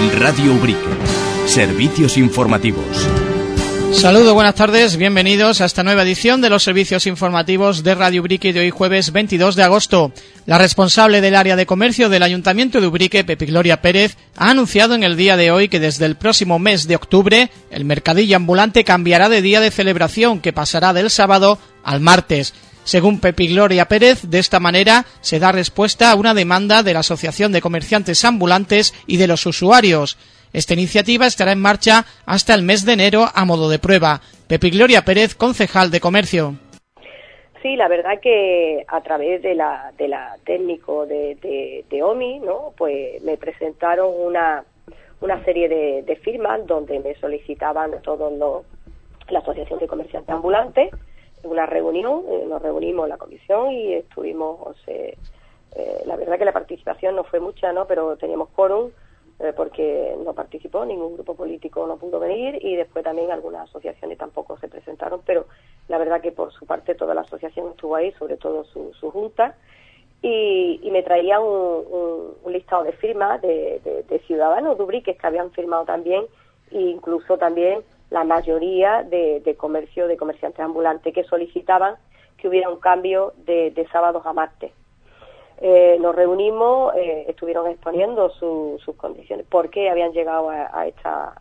Radio Ubrique. Servicios informativos. Saludos, buenas tardes, bienvenidos a esta nueva edición de los servicios informativos de Radio Ubrique de hoy jueves 22 de agosto. La responsable del área de comercio del Ayuntamiento de Ubrique, Pepi Gloria Pérez, ha anunciado en el día de hoy que desde el próximo mes de octubre el mercadillo ambulante cambiará de día de celebración, que pasará del sábado al martes. Según Pepi Gloria Pérez, de esta manera se da respuesta a una demanda de la Asociación de Comerciantes Ambulantes y de los usuarios. Esta iniciativa estará en marcha hasta el mes de enero a modo de prueba. Pepi Gloria Pérez, concejal de Comercio. Sí, la verdad que a través de la técnico de OMI, ¿no? Pues me presentaron una serie de firmas donde me solicitaban la Asociación de Comerciantes Ambulantes, una reunión, nos reunimos en la comisión y estuvimos, la verdad que la participación no fue mucha, ¿no? Pero teníamos quórum, porque no participó, ningún grupo político no pudo venir y después también algunas asociaciones tampoco se presentaron, pero la verdad que por su parte toda la asociación estuvo ahí, sobre todo su junta, y me traían un listado de firmas de ciudadanos de Ubrique que habían firmado también, e incluso también la mayoría de comerciantes ambulantes que solicitaban que hubiera un cambio de sábados a martes. Nos reunimos, estuvieron exponiendo sus condiciones, por qué habían llegado a esta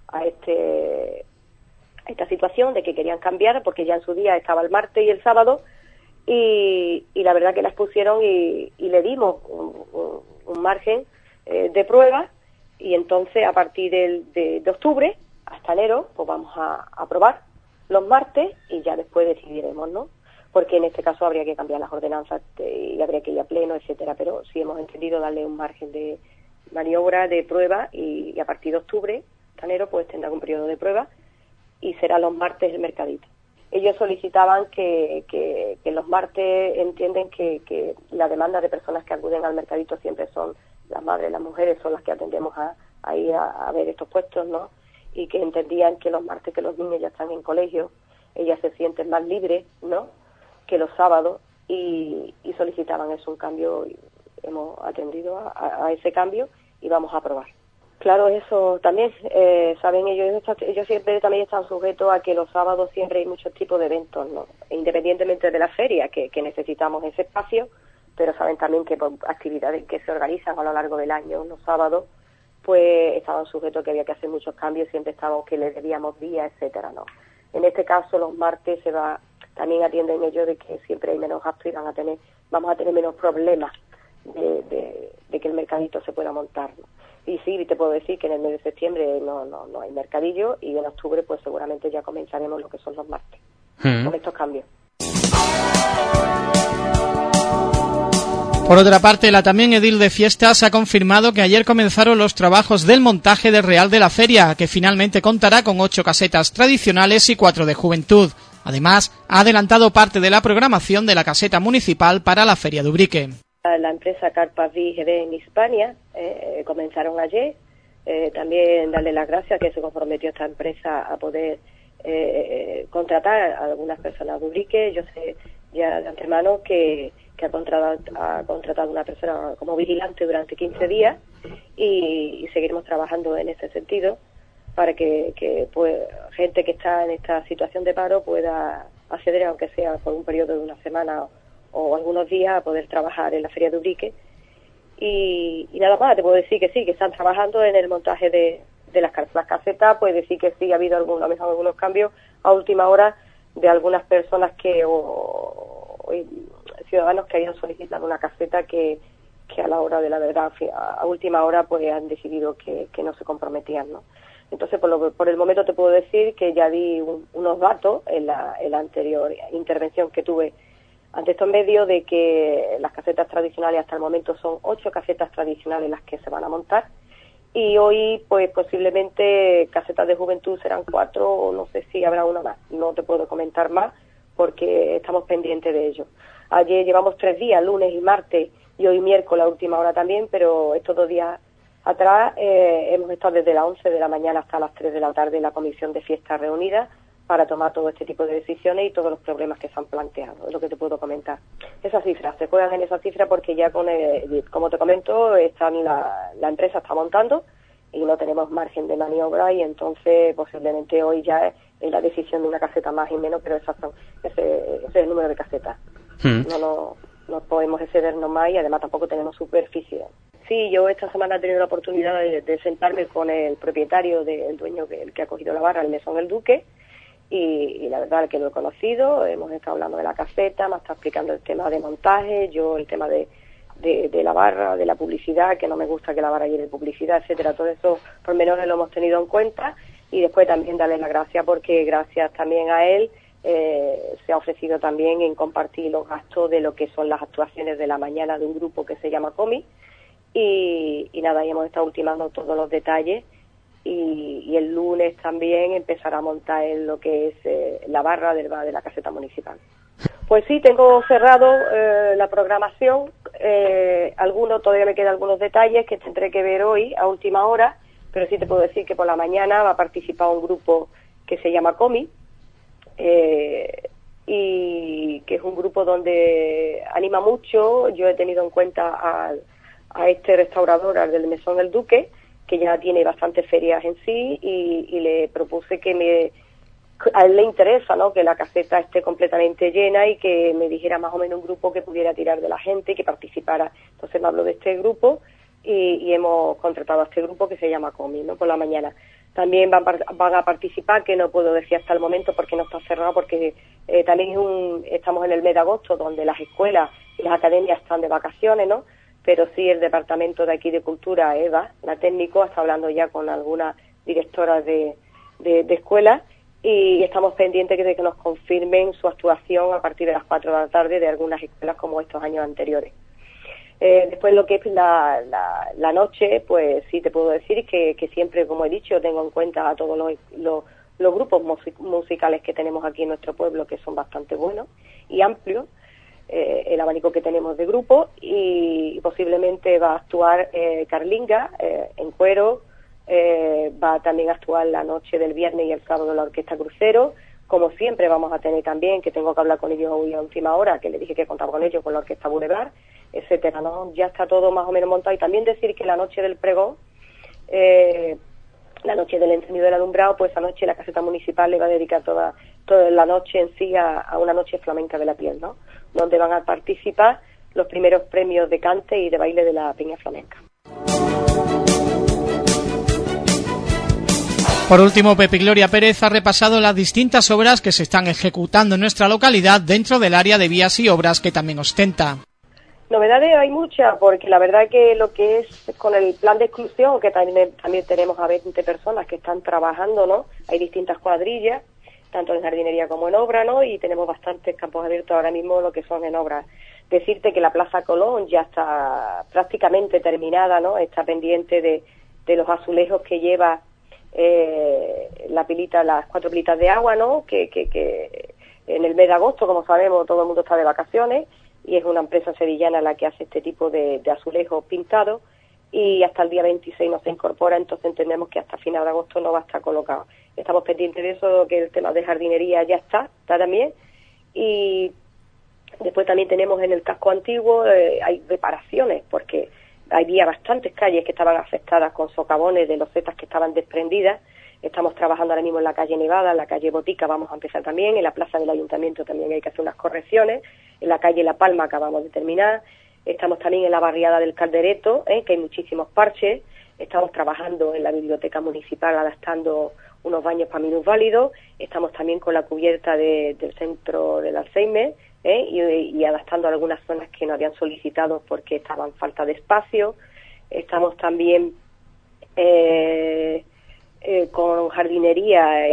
situación de que querían cambiar, porque ya en su día estaba el martes y el sábado, y la verdad que las pusieron y le dimos un margen de prueba, y entonces a partir de octubre hasta enero pues vamos a probar los martes y ya después decidiremos, ¿no? Porque en este caso habría que cambiar las ordenanzas y habría que ir a pleno, etcétera, pero sí hemos entendido darle un margen de maniobra, de prueba, y a partir de octubre, hasta enero, pues tendrá un periodo de prueba y será los martes el mercadito. Ellos solicitaban que los martes, entienden que la demanda de personas que acuden al mercadito siempre son las madres, las mujeres, son las que atendemos a ir a ver estos puestos, ¿no? Y que entendían que los martes, que los niños ya están en colegio, ellas se sienten más libres, ¿no?, que los sábados, y solicitaban eso, un cambio. Hemos atendido a ese cambio y vamos a aprobar. Claro, eso también, saben ellos siempre también están sujetos a que los sábados siempre hay muchos tipos de eventos, ¿no? Independientemente de la feria, que necesitamos ese espacio, pero saben también que por actividades que se organizan a lo largo del año, los sábados, pues estaban sujetos a que había que hacer muchos cambios, siempre estábamos que les debíamos días, etcétera, ¿no? En este caso, los martes también atienden ellos de que siempre hay menos gastos y vamos a tener menos problemas de que el mercadito se pueda montar, ¿no? Y sí, te puedo decir que en el mes de septiembre no hay mercadillo, y en octubre pues seguramente ya comenzaremos lo que son los martes, con estos cambios. Por otra parte, la también edil de Fiestas ha confirmado que ayer comenzaron los trabajos del montaje del Real de la Feria, que finalmente contará con 8 casetas tradicionales y 4 de juventud. Además, ha adelantado parte de la programación de la caseta municipal para la Feria de Ubrique. La empresa Carpas VGD en Hispania comenzaron ayer. También darle las gracias que se comprometió esta empresa a poder contratar a algunas personas de Ubrique. Yo sé ya de antemano que ha contratado una persona como vigilante durante 15 días y seguiremos trabajando en ese sentido para que pues gente que está en esta situación de paro pueda acceder, aunque sea por un periodo de una semana o algunos días, a poder trabajar en la Feria de Ubrique. Y nada más, te puedo decir que sí, que están trabajando en el montaje de las casetas. Puedes decir que sí, ha habido algunos cambios a última hora de algunas personas ciudadanos que habían solicitado una caseta que a la hora de la verdad, a última hora, pues han decidido que no se comprometían, ¿no? Entonces, por el momento te puedo decir que ya di unos datos en la anterior intervención que tuve ante estos medios, de que las casetas tradicionales hasta el momento son 8 casetas tradicionales las que se van a montar, y hoy pues posiblemente casetas de juventud serán 4, o no sé si habrá una más. No te puedo comentar más porque estamos pendientes de ello. Ayer llevamos 3 días, lunes y martes, y hoy miércoles a última hora también, pero estos 2 días atrás hemos estado desde las 11 de la mañana hasta las 3 de la tarde en la comisión de fiestas reunida para tomar todo este tipo de decisiones y todos los problemas que se han planteado, es lo que te puedo comentar. Esas cifras, se juegan en esa cifra porque ya como te comento, la empresa está montando y no tenemos margen de maniobra, y entonces posiblemente hoy ya es la decisión de una caseta más y menos, pero ese es el número de casetas. No podemos excedernos más, y además tampoco tenemos superficie. Sí, yo esta semana he tenido la oportunidad de sentarme con el propietario, el dueño, el que ha cogido la barra, el Mesón El Duque, y la verdad que lo he conocido, hemos estado hablando de la caseta, me está explicando el tema de montaje, yo el tema de la barra, de la publicidad, que no me gusta que la barra lleve publicidad, etcétera. Todo eso por menores lo hemos tenido en cuenta, y después también darle las gracias porque gracias también a él se ha ofrecido también en compartir los gastos de lo que son las actuaciones de la mañana de un grupo que se llama Comi, y nada, y hemos estado ultimando todos los detalles, y el lunes también empezará a montar en lo que es la barra de la caseta municipal. Pues sí, tengo cerrado la programación, todavía me quedan algunos detalles que tendré que ver hoy a última hora, pero sí te puedo decir que por la mañana va a participar un grupo que se llama Comi, y que es un grupo donde anima mucho. Yo he tenido en cuenta a este restaurador, al del Mesón El Duque, que ya tiene bastantes ferias en sí, y le propuse a él le interesa, ¿no?, que la caseta esté completamente llena y que me dijera más o menos un grupo que pudiera tirar de la gente y que participara. Entonces me habló de este grupo y hemos contratado a este grupo que se llama Comi, ¿no?, por la mañana. También van a participar, que no puedo decir hasta el momento porque no está cerrado, porque también estamos en el mes de agosto, donde las escuelas y las academias están de vacaciones, ¿no? Pero sí el departamento de aquí de Cultura, EVA, la técnico, está hablando ya con algunas directoras de escuelas, y estamos pendientes de que nos confirmen su actuación a partir de las 4 de la tarde de algunas escuelas como estos años anteriores. Después lo que es la noche, pues sí te puedo decir que siempre, como he dicho, tengo en cuenta a todos los grupos musicales que tenemos aquí en nuestro pueblo, que son bastante buenos y amplios, el abanico que tenemos de grupos, y posiblemente va a actuar Carlinga en cuero, va también a actuar la noche del viernes y el sábado la Orquesta Crucero. Como siempre vamos a tener también, que tengo que hablar con ellos hoy a última hora, que les dije que contaba con ellos, con la Orquesta Boulevard, etcétera, ¿no? Ya está todo más o menos montado. Y también decir que la noche del pregón, la noche del encendido del alumbrado, pues esa noche la caseta municipal le va a dedicar toda la noche en sí a una noche flamenca de la piel, ¿no?, donde van a participar los primeros premios de cante y de baile de la Peña Flamenca. Por último, Pepi Gloria Pérez ha repasado las distintas obras que se están ejecutando en nuestra localidad dentro del área de vías y obras que también ostenta. Novedades hay muchas, porque la verdad que lo que es con el plan de exclusión, que también tenemos a 20 personas que están trabajando, ¿no? Hay distintas cuadrillas, tanto en jardinería como en obra, ¿no? Y tenemos bastantes campos abiertos ahora mismo, lo que son en obra. Decirte que la Plaza Colón ya está prácticamente terminada, ¿no? Está pendiente de los azulejos que lleva las 4 pilitas de agua, ¿no? Que en el mes de agosto, como sabemos, todo el mundo está de vacaciones, y es una empresa sevillana la que hace este tipo de azulejos pintados, y hasta el día 26 no se incorpora, entonces entendemos que hasta final de agosto no va a estar colocado. Estamos pendientes de eso, que el tema de jardinería ya está también, y después también tenemos en el casco antiguo, hay reparaciones, porque había bastantes calles que estaban afectadas con socavones de losetas que estaban desprendidas. Estamos trabajando ahora mismo en la calle Nevada, en la calle Botica vamos a empezar también, en la plaza del Ayuntamiento también hay que hacer unas correcciones, en la calle La Palma acabamos de terminar, estamos también en la barriada del Caldereto, que hay muchísimos parches, estamos trabajando en la biblioteca municipal adaptando unos baños para minusválidos, estamos también con la cubierta del centro del Alzheimer, y adaptando algunas zonas que no habían solicitado porque estaban falta de espacio. Estamos también con jardinería,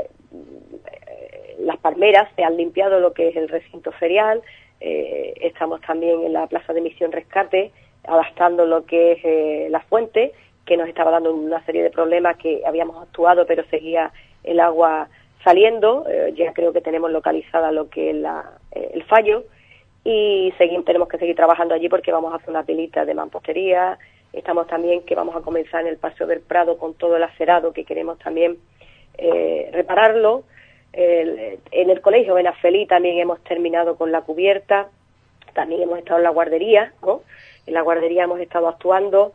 las palmeras, se han limpiado lo que es el recinto ferial, estamos también en la plaza de Misión Rescate adaptando lo que es la fuente, que nos estaba dando una serie de problemas, que habíamos actuado pero seguía el agua saliendo. Ya creo que tenemos localizada lo que es el fallo, y tenemos que seguir trabajando allí porque vamos a hacer una pilita de mampostería. Estamos también que vamos a comenzar en el Paseo del Prado con todo el acerado, que queremos también repararlo. En el Colegio Benafelí también hemos terminado con la cubierta, también hemos estado en la guardería, ¿no? En la guardería hemos estado actuando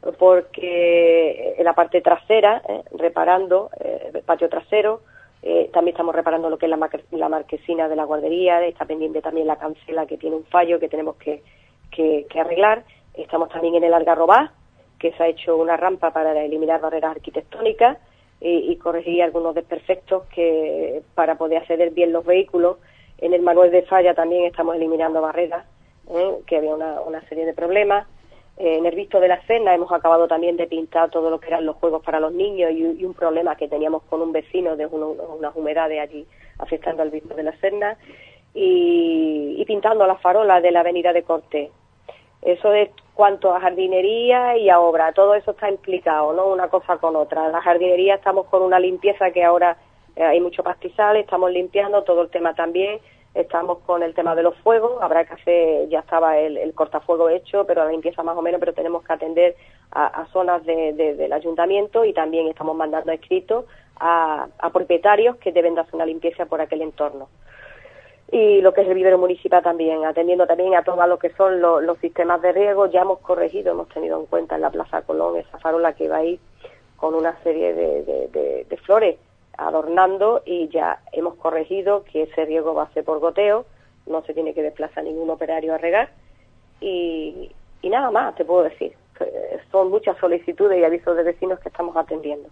porque en la parte trasera, reparando el patio trasero, también estamos reparando lo que es la marquesina de la guardería, está pendiente también la cancela que tiene un fallo que tenemos que arreglar. Estamos también en el Algarrobás, que se ha hecho una rampa para eliminar barreras arquitectónicas y corregir algunos desperfectos para poder acceder bien los vehículos. En el Manuel de Falla también estamos eliminando barreras, que había una serie de problemas. En el Visto de la Serna hemos acabado también de pintar todo lo que eran los juegos para los niños y un problema que teníamos con un vecino de unas humedades allí afectando al Visto de la Serna, y pintando las farolas de la avenida de Cortés. Eso es cuanto a jardinería y a obra, todo eso está implicado, ¿no? Una cosa con otra. La jardinería estamos con una limpieza que ahora hay mucho pastizal, estamos limpiando todo el tema también. Estamos con el tema de los fuegos, habrá que hacer, ya estaba el cortafuego hecho, pero la limpieza más o menos, pero tenemos que atender a zonas del ayuntamiento, y también estamos mandando escritos a propietarios que deben de hacer una limpieza por aquel entorno. Y lo que es el vivero municipal también, atendiendo también a todo lo que son los sistemas de riego. Ya hemos corregido, hemos tenido en cuenta en la Plaza Colón esa farola que va ahí con una serie de flores adornando, y ya hemos corregido que ese riego va a ser por goteo, no se tiene que desplazar ningún operario a regar, y nada más te puedo decir. Son muchas solicitudes y avisos de vecinos que estamos atendiendo.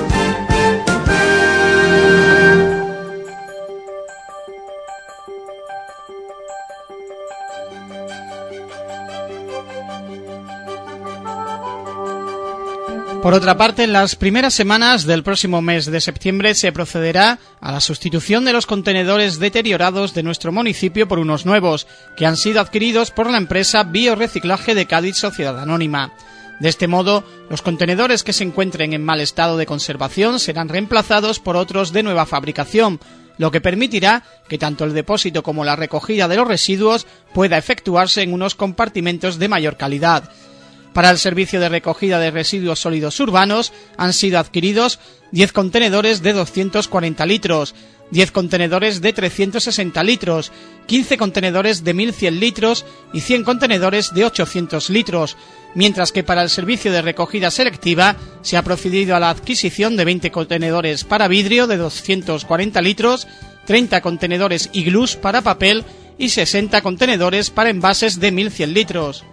Por otra parte, en las primeras semanas del próximo mes de septiembre se procederá a la sustitución de los contenedores deteriorados de nuestro municipio por unos nuevos, que han sido adquiridos por la empresa Bioreciclaje de Cádiz Sociedad Anónima. De este modo, los contenedores que se encuentren en mal estado de conservación serán reemplazados por otros de nueva fabricación, lo que permitirá que tanto el depósito como la recogida de los residuos pueda efectuarse en unos compartimentos de mayor calidad. Para el servicio de recogida de residuos sólidos urbanos han sido adquiridos 10 contenedores de 240 litros, 10 contenedores de 360 litros, 15 contenedores de 1.100 litros y 100 contenedores de 800 litros, mientras que para el servicio de recogida selectiva se ha procedido a la adquisición de 20 contenedores para vidrio de 240 litros, 30 contenedores iglús para papel y 60 contenedores para envases de 1.100 litros.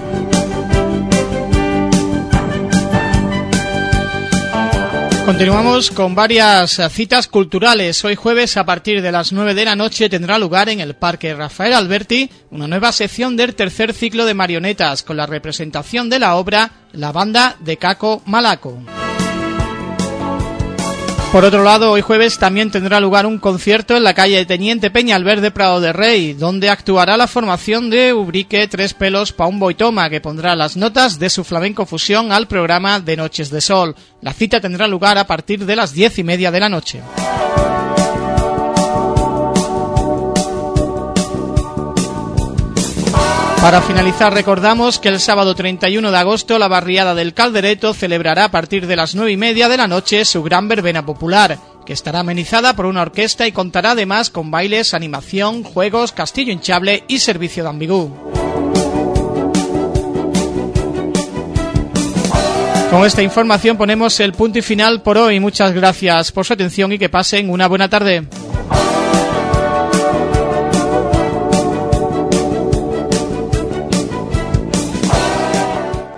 Continuamos con varias citas culturales. Hoy jueves, a partir de las 9 de la noche, tendrá lugar en el Parque Rafael Alberti una nueva sección del tercer ciclo de marionetas, con la representación de la obra La Banda de Caco Malaco. Por otro lado, hoy jueves también tendrá lugar un concierto en la calle Teniente Peñalver de Prado de Rey, donde actuará la formación de Ubrique Tres Pelos pa' un Boitoma, que pondrá las notas de su flamenco fusión al programa de Noches de Sol. La cita tendrá lugar a partir de las 10:30 de la noche. Para finalizar, recordamos que el sábado 31 de agosto la barriada del Caldereto celebrará a partir de las 9:30 de la noche su gran verbena popular, que estará amenizada por una orquesta y contará además con bailes, animación, juegos, castillo hinchable y servicio de ambigú. Con esta información ponemos el punto y final por hoy. Muchas gracias por su atención y que pasen una buena tarde.